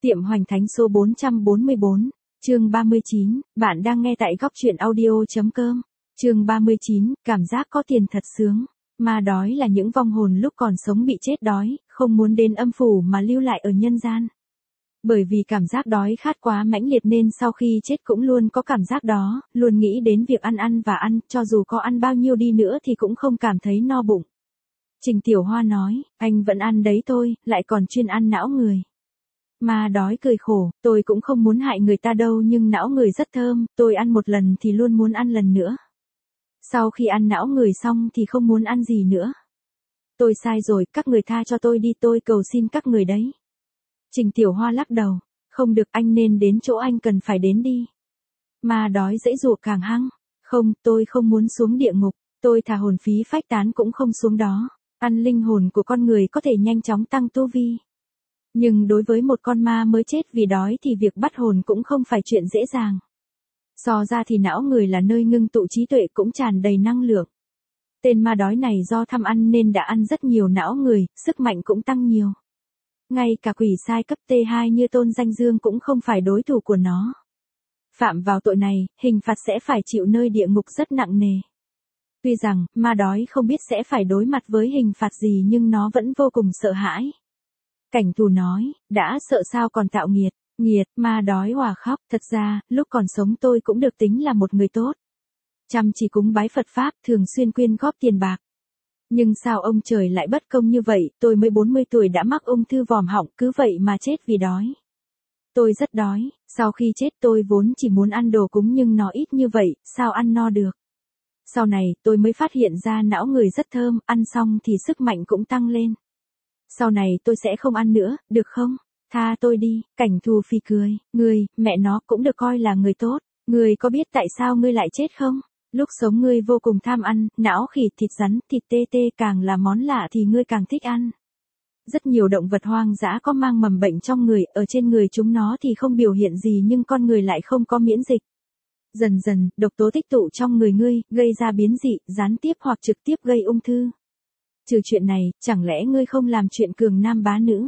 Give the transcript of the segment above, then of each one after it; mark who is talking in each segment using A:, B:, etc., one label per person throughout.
A: Tiệm Hoành Thánh số 444, chương 39, bạn đang nghe tại góc truyện audio.com. Chương 39, cảm giác có tiền thật sướng. Ma đói là những vong hồn lúc còn sống bị chết đói, không muốn đến âm phủ mà lưu lại ở nhân gian. Bởi vì cảm giác đói khát quá mãnh liệt nên sau khi chết cũng luôn có cảm giác đó, luôn nghĩ đến việc ăn và ăn, cho dù có ăn bao nhiêu đi nữa thì cũng không cảm thấy no bụng. Trình Tiểu Hoa nói, anh vẫn ăn đấy thôi, lại còn chuyên ăn não người. Ma đói cười khổ, tôi cũng không muốn hại người ta đâu nhưng não người rất thơm, tôi ăn một lần thì luôn muốn ăn lần nữa. Sau khi ăn não người xong thì không muốn ăn gì nữa. Tôi sai rồi, các người tha cho tôi đi, tôi cầu xin các người đấy. Trình Tiểu Hoa lắc đầu, không được, anh nên đến chỗ anh cần phải đến đi. Ma đói giãy giụa càng hăng, không, tôi không muốn xuống địa ngục, tôi thà hồn phí phách tán cũng không xuống đó. Ăn linh hồn của con người có thể nhanh chóng tăng tu vi. Nhưng đối với một con ma mới chết vì đói thì việc bắt hồn cũng không phải chuyện dễ dàng. So ra thì não người là nơi ngưng tụ trí tuệ cũng tràn đầy năng lượng. Tên ma đói này do tham ăn nên đã ăn rất nhiều não người, sức mạnh cũng tăng nhiều. Ngay cả quỷ sai cấp T2 như Tôn Danh Dương cũng không phải đối thủ của nó. Phạm vào tội này, hình phạt sẽ phải chịu nơi địa ngục rất nặng nề. Tuy rằng, ma đói không biết sẽ phải đối mặt với hình phạt gì nhưng nó vẫn vô cùng sợ hãi. Cảnh Thù nói, đã sợ sao còn tạo nghiệt, ma đói hòa khóc, thật ra, lúc còn sống tôi cũng được tính là một người tốt. Chăm chỉ cúng bái Phật Pháp, thường xuyên quyên góp tiền bạc. Nhưng sao ông trời lại bất công như vậy, tôi mới 40 tuổi đã mắc ung thư vòm họng, cứ vậy mà chết vì đói. Tôi rất đói, sau khi chết tôi vốn chỉ muốn ăn đồ cúng nhưng nó ít như vậy, sao ăn no được. Sau này, tôi mới phát hiện ra não người rất thơm, ăn xong thì sức mạnh cũng tăng lên. Sau này tôi sẽ không ăn nữa, được không? Tha tôi đi, Cảnh Thù phì cười, ngươi, mẹ nó cũng được coi là người tốt. Ngươi có biết tại sao ngươi lại chết không? Lúc sống ngươi vô cùng tham ăn, não khỉ, thịt rắn, thịt tê càng là món lạ thì ngươi càng thích ăn. Rất nhiều động vật hoang dã có mang mầm bệnh trong người, ở trên người chúng nó thì không biểu hiện gì nhưng con người lại không có miễn dịch. Dần dần, độc tố tích tụ trong người ngươi, gây ra biến dị, gián tiếp hoặc trực tiếp gây ung thư. Trừ chuyện này, chẳng lẽ ngươi không làm chuyện cường nam bá nữ?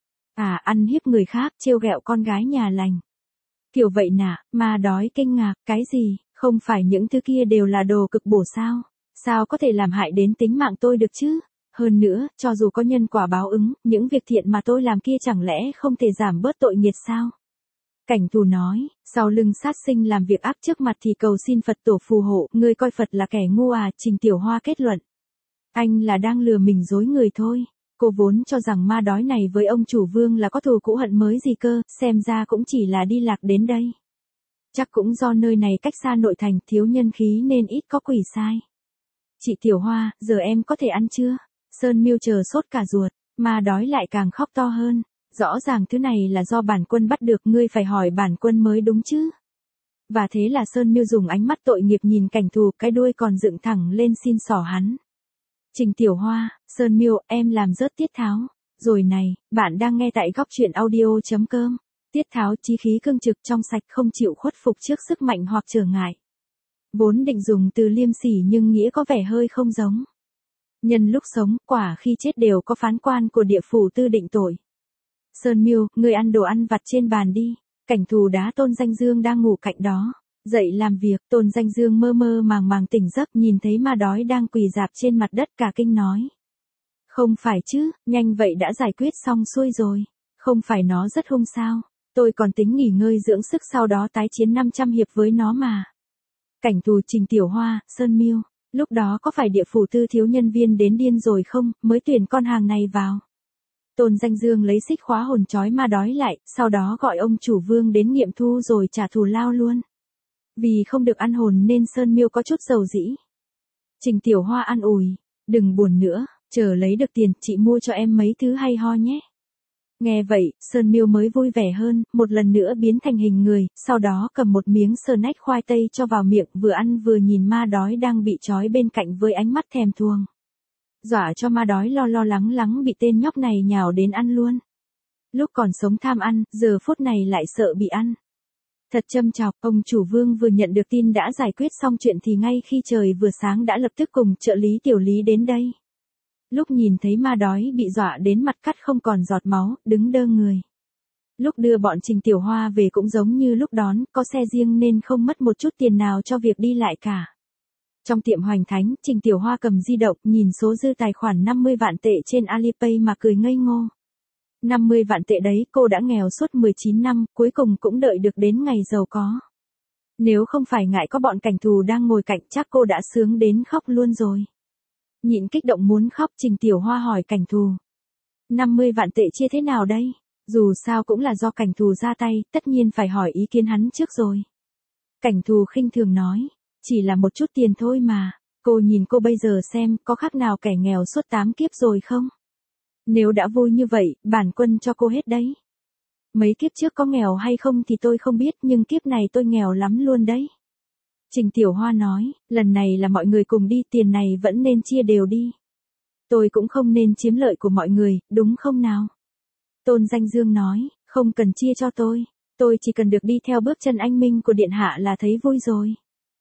A: À, ăn hiếp người khác, trêu ghẹo con gái nhà lành. Kiểu vậy nà, ma đói kinh ngạc, cái gì, không phải những thứ kia đều là đồ cực bổ sao? Sao có thể làm hại đến tính mạng tôi được chứ? Hơn nữa, cho dù có nhân quả báo ứng, những việc thiện mà tôi làm kia chẳng lẽ không thể giảm bớt tội nghiệt sao? Cảnh Thù nói, sau lưng sát sinh làm việc ác trước mặt thì cầu xin Phật tổ phù hộ, ngươi coi Phật là kẻ ngu à, Trình Tiểu Hoa kết luận. Anh là đang lừa mình dối người thôi. Cô vốn cho rằng ma đói này với ông chủ Vương là có thù cũ hận mới gì cơ, xem ra cũng chỉ là đi lạc đến đây. Chắc cũng do nơi này cách xa nội thành, thiếu nhân khí nên ít có quỷ sai. Chị Tiểu Hoa, giờ em có thể ăn chưa? Sơn Miêu chờ sốt cả ruột, ma đói lại càng khóc to hơn. Rõ ràng thứ này là do bản quân bắt được, ngươi phải hỏi bản quân mới đúng chứ. Và thế là Sơn Miêu dùng ánh mắt tội nghiệp nhìn Cảnh Thù, cái đuôi còn dựng thẳng lên xin xỏ hắn. Trình Tiểu Hoa, Sơn Miêu, em làm rớt tiết tháo. Rồi này, bạn đang nghe tại góc truyện audio.com. Tiết tháo chí khí cương trực trong sạch không chịu khuất phục trước sức mạnh hoặc trở ngại. Vốn định dùng từ liêm sỉ nhưng nghĩa có vẻ hơi không giống. Nhân lúc sống, quả khi chết đều có phán quan của địa phủ tư định tội. Sơn Miêu, ngươi ăn đồ ăn vặt trên bàn đi. Cảnh Thù đá Tôn Danh Dương đang ngủ cạnh đó. Dậy làm việc, Tôn Danh Dương mơ mơ màng tỉnh giấc nhìn thấy ma đói đang quỳ rạp trên mặt đất cả kinh nói. Không phải chứ, nhanh vậy đã giải quyết xong xuôi rồi. Không phải nó rất hung sao. Tôi còn tính nghỉ ngơi dưỡng sức sau đó tái chiến 500 hiệp với nó mà. Cảnh Thù, Trình Tiểu Hoa, Sơn Miêu, lúc đó có phải địa phủ tư thiếu nhân viên đến điên rồi không, mới tuyển con hàng này vào. Tôn Danh Dương lấy xích khóa hồn trói ma đói lại, sau đó gọi ông chủ Vương đến nghiệm thu rồi trả thù lao luôn. Vì không được ăn hồn nên Sơn Miêu có chút dầu dĩ. Trình Tiểu Hoa an ủi, đừng buồn nữa, chờ lấy được tiền, chị mua cho em mấy thứ hay ho nhé. Nghe vậy, Sơn Miêu mới vui vẻ hơn, một lần nữa biến thành hình người, sau đó cầm một miếng snack khoai tây cho vào miệng, vừa ăn vừa nhìn ma đói đang bị trói bên cạnh với ánh mắt thèm thuồng. Dọa cho ma đói lo lắng bị tên nhóc này nhào đến ăn luôn. Lúc còn sống tham ăn, giờ phút này lại sợ bị ăn. Thật châm chọc, ông chủ Vương vừa nhận được tin đã giải quyết xong chuyện thì ngay khi trời vừa sáng đã lập tức cùng trợ lý Tiểu Lý đến đây. Lúc nhìn thấy ma đói bị dọa đến mặt cắt không còn giọt máu, đứng đơ người. Lúc đưa bọn Trình Tiểu Hoa về cũng giống như lúc đón, có xe riêng nên không mất một chút tiền nào cho việc đi lại cả. Trong tiệm Hoành Thánh, Trình Tiểu Hoa cầm di động, nhìn số dư tài khoản 50 vạn tệ trên Alipay mà cười ngây ngô. 50 vạn tệ đấy, cô đã nghèo suốt 19 năm, cuối cùng cũng đợi được đến ngày giàu có. Nếu không phải ngại có bọn cảnh thù đang ngồi cạnh chắc cô đã sướng đến khóc luôn rồi. Nhịn kích động muốn khóc, Trình Tiểu Hoa hỏi cảnh thù. 50 vạn tệ chia thế nào đây? Dù sao cũng là do cảnh thù ra tay, tất nhiên phải hỏi ý kiến hắn trước rồi. Cảnh thù khinh thường nói, chỉ là một chút tiền thôi mà, cô nhìn cô bây giờ xem có khác nào kẻ nghèo suốt 8 kiếp rồi không? Nếu đã vui như vậy, bản quân cho cô hết đấy. Mấy kiếp trước có nghèo hay không thì tôi không biết nhưng kiếp này tôi nghèo lắm luôn đấy. Trình Tiểu Hoa nói, lần này là mọi người cùng đi, tiền này vẫn nên chia đều đi. Tôi cũng không nên chiếm lợi của mọi người, đúng không nào? Tôn Danh Dương nói, không cần chia cho tôi chỉ cần được đi theo bước chân anh minh của điện hạ là thấy vui rồi.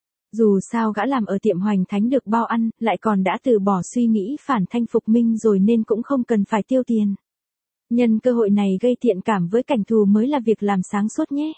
A: Dù sao gã làm ở tiệm Hoành Thánh được bao ăn, lại còn đã từ bỏ suy nghĩ phản thanh phục minh rồi nên cũng không cần phải tiêu tiền. Nhân cơ hội này gây thiện cảm với cảnh thù mới là việc làm sáng suốt nhé.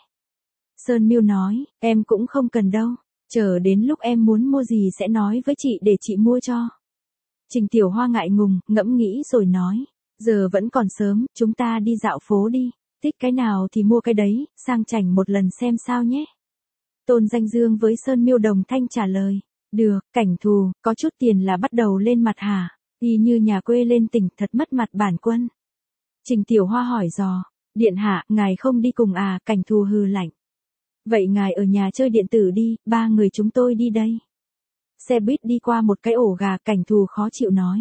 A: Sơn Miêu nói, em cũng không cần đâu, chờ đến lúc em muốn mua gì sẽ nói với chị để chị mua cho. Trình Tiểu Hoa ngại ngùng, ngẫm nghĩ rồi nói, giờ vẫn còn sớm, chúng ta đi dạo phố đi, thích cái nào thì mua cái đấy, sang chảnh một lần xem sao nhé. Tôn Danh Dương với Sơn Miêu đồng thanh trả lời, được, cảnh thù, có chút tiền là bắt đầu lên mặt hả, y như nhà quê lên tỉnh thật mất mặt bản quân. Trình Tiểu Hoa hỏi dò, điện hạ, ngài không đi cùng à, cảnh thù hừ lạnh. Vậy ngài ở nhà chơi điện tử đi, 3 người chúng tôi đi đây. Xe buýt đi qua một cái ổ gà, cảnh thù khó chịu nói.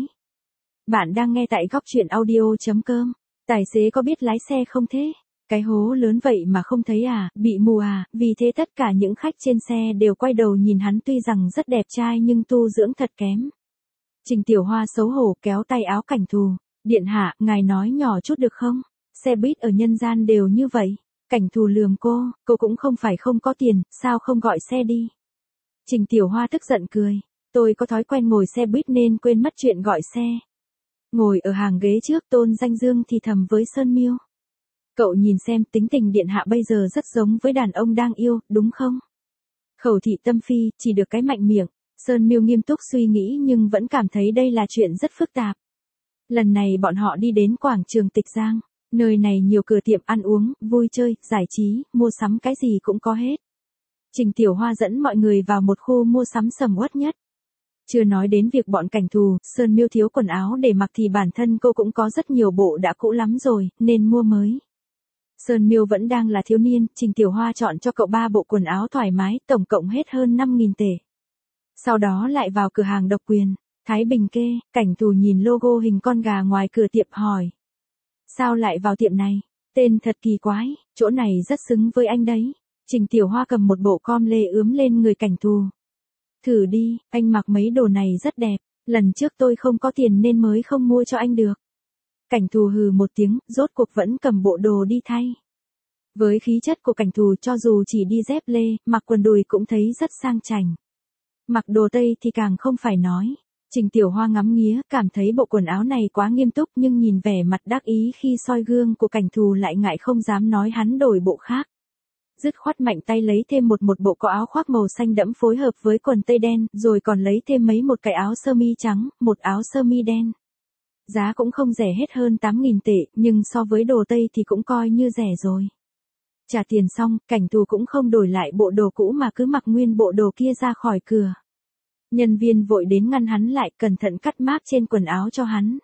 A: Bạn đang nghe tại góc truyện audio.com. Tài xế có biết lái xe không thế? Cái hố lớn vậy mà không thấy à, bị mù à, vì thế tất cả những khách trên xe đều quay đầu nhìn hắn tuy rằng rất đẹp trai nhưng tu dưỡng thật kém. Trình Tiểu Hoa xấu hổ kéo tay áo cảnh thù. Điện hạ, ngài nói nhỏ chút được không? Xe buýt ở nhân gian đều như vậy. Cảnh thù lườm cô cũng không phải không có tiền, sao không gọi xe đi? Trình Tiểu Hoa tức giận cười. Tôi có thói quen ngồi xe buýt nên quên mất chuyện gọi xe. Ngồi ở hàng ghế trước, Tôn Danh Dương thì thầm với Sơn Miêu. Cậu nhìn xem, tính tình điện hạ bây giờ rất giống với đàn ông đang yêu, đúng không? Khẩu thị tâm phi, chỉ được cái mạnh miệng. Sơn Miêu nghiêm túc suy nghĩ nhưng vẫn cảm thấy đây là chuyện rất phức tạp. Lần này bọn họ đi đến quảng trường Tịch Giang, nơi này nhiều cửa tiệm ăn uống, vui chơi, giải trí, mua sắm cái gì cũng có hết. Trình Tiểu Hoa dẫn mọi người vào một khu mua sắm sầm uất nhất. Chưa nói đến việc bọn cảnh thù, Sơn Miêu thiếu quần áo để mặc thì bản thân cô cũng có rất nhiều bộ đã cũ lắm rồi, nên mua mới. Sơn Miêu vẫn đang là thiếu niên, Trình Tiểu Hoa chọn cho cậu 3 bộ quần áo thoải mái, tổng cộng hết hơn 5.000 tệ. Sau đó lại vào cửa hàng độc quyền, Thái Bình Kê, cảnh thù nhìn logo hình con gà ngoài cửa tiệm hỏi. Sao lại vào tiệm này? Tên thật kỳ quái, chỗ này rất xứng với anh đấy. Trình Tiểu Hoa cầm một bộ com lê ướm lên người cảnh thù. Thử đi, anh mặc mấy đồ này rất đẹp, lần trước tôi không có tiền nên mới không mua cho anh được. Cảnh thù hừ một tiếng, rốt cuộc vẫn cầm bộ đồ đi thay. Với khí chất của cảnh thù cho dù chỉ đi dép lê, mặc quần đùi cũng thấy rất sang chảnh. Mặc đồ Tây thì càng không phải nói. Trình Tiểu Hoa ngắm nghía, cảm thấy bộ quần áo này quá nghiêm túc nhưng nhìn vẻ mặt đắc ý khi soi gương của cảnh thù lại ngại không dám nói hắn đổi bộ khác. Dứt khoát mạnh tay lấy thêm một bộ có áo khoác màu xanh đẫm phối hợp với quần tây đen, rồi còn lấy thêm một cái áo sơ mi trắng, một áo sơ mi đen. Giá cũng không rẻ hết hơn 8.000 tệ, nhưng so với đồ Tây thì cũng coi như rẻ rồi. Trả tiền xong, cảnh thù cũng không đổi lại bộ đồ cũ mà cứ mặc nguyên bộ đồ kia ra khỏi cửa. Nhân viên vội đến ngăn hắn lại, cẩn thận cắt mác trên quần áo cho hắn.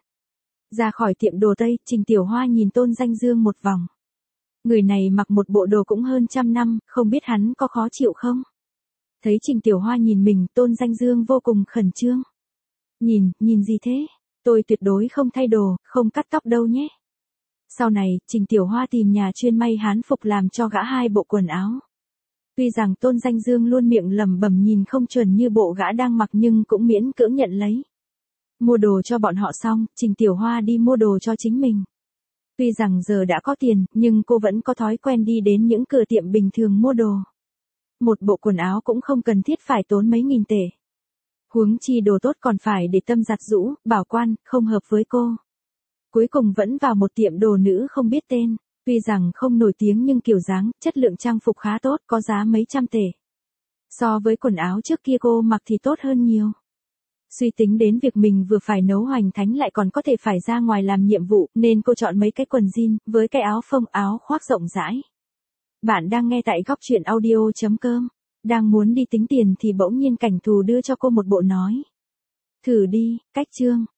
A: Ra khỏi tiệm đồ Tây, Trình Tiểu Hoa nhìn Tôn Danh Dương một vòng. Người này mặc một bộ đồ cũng hơn 100 năm, không biết hắn có khó chịu không? Thấy Trình Tiểu Hoa nhìn mình, Tôn Danh Dương vô cùng khẩn trương. Nhìn gì thế? Tôi tuyệt đối không thay đồ, không cắt tóc đâu nhé. Sau này, Trình Tiểu Hoa tìm nhà chuyên may hán phục làm cho gã 2 bộ quần áo. Tuy rằng Tôn Danh Dương luôn miệng lẩm bẩm nhìn không chuẩn như bộ gã đang mặc nhưng cũng miễn cưỡng nhận lấy. Mua đồ cho bọn họ xong, Trình Tiểu Hoa đi mua đồ cho chính mình. Tuy rằng giờ đã có tiền, nhưng cô vẫn có thói quen đi đến những cửa tiệm bình thường mua đồ. Một bộ quần áo cũng không cần thiết phải tốn mấy nghìn tệ. Huống chi đồ tốt còn phải để tâm giặt giũ, bảo quan, không hợp với cô. Cuối cùng vẫn vào một tiệm đồ nữ không biết tên. Tuy rằng không nổi tiếng nhưng kiểu dáng, chất lượng trang phục khá tốt, có giá mấy trăm tệ. So với quần áo trước kia cô mặc thì tốt hơn nhiều. Suy tính đến việc mình vừa phải nấu hoành thánh lại còn có thể phải ra ngoài làm nhiệm vụ, nên cô chọn mấy cái quần jean, với cái áo phông áo khoác rộng rãi. Bạn đang nghe tại góc truyện audio.com. Đang muốn đi tính tiền thì bỗng nhiên cảnh thù đưa cho cô một bộ nói. Thử đi, cách chương.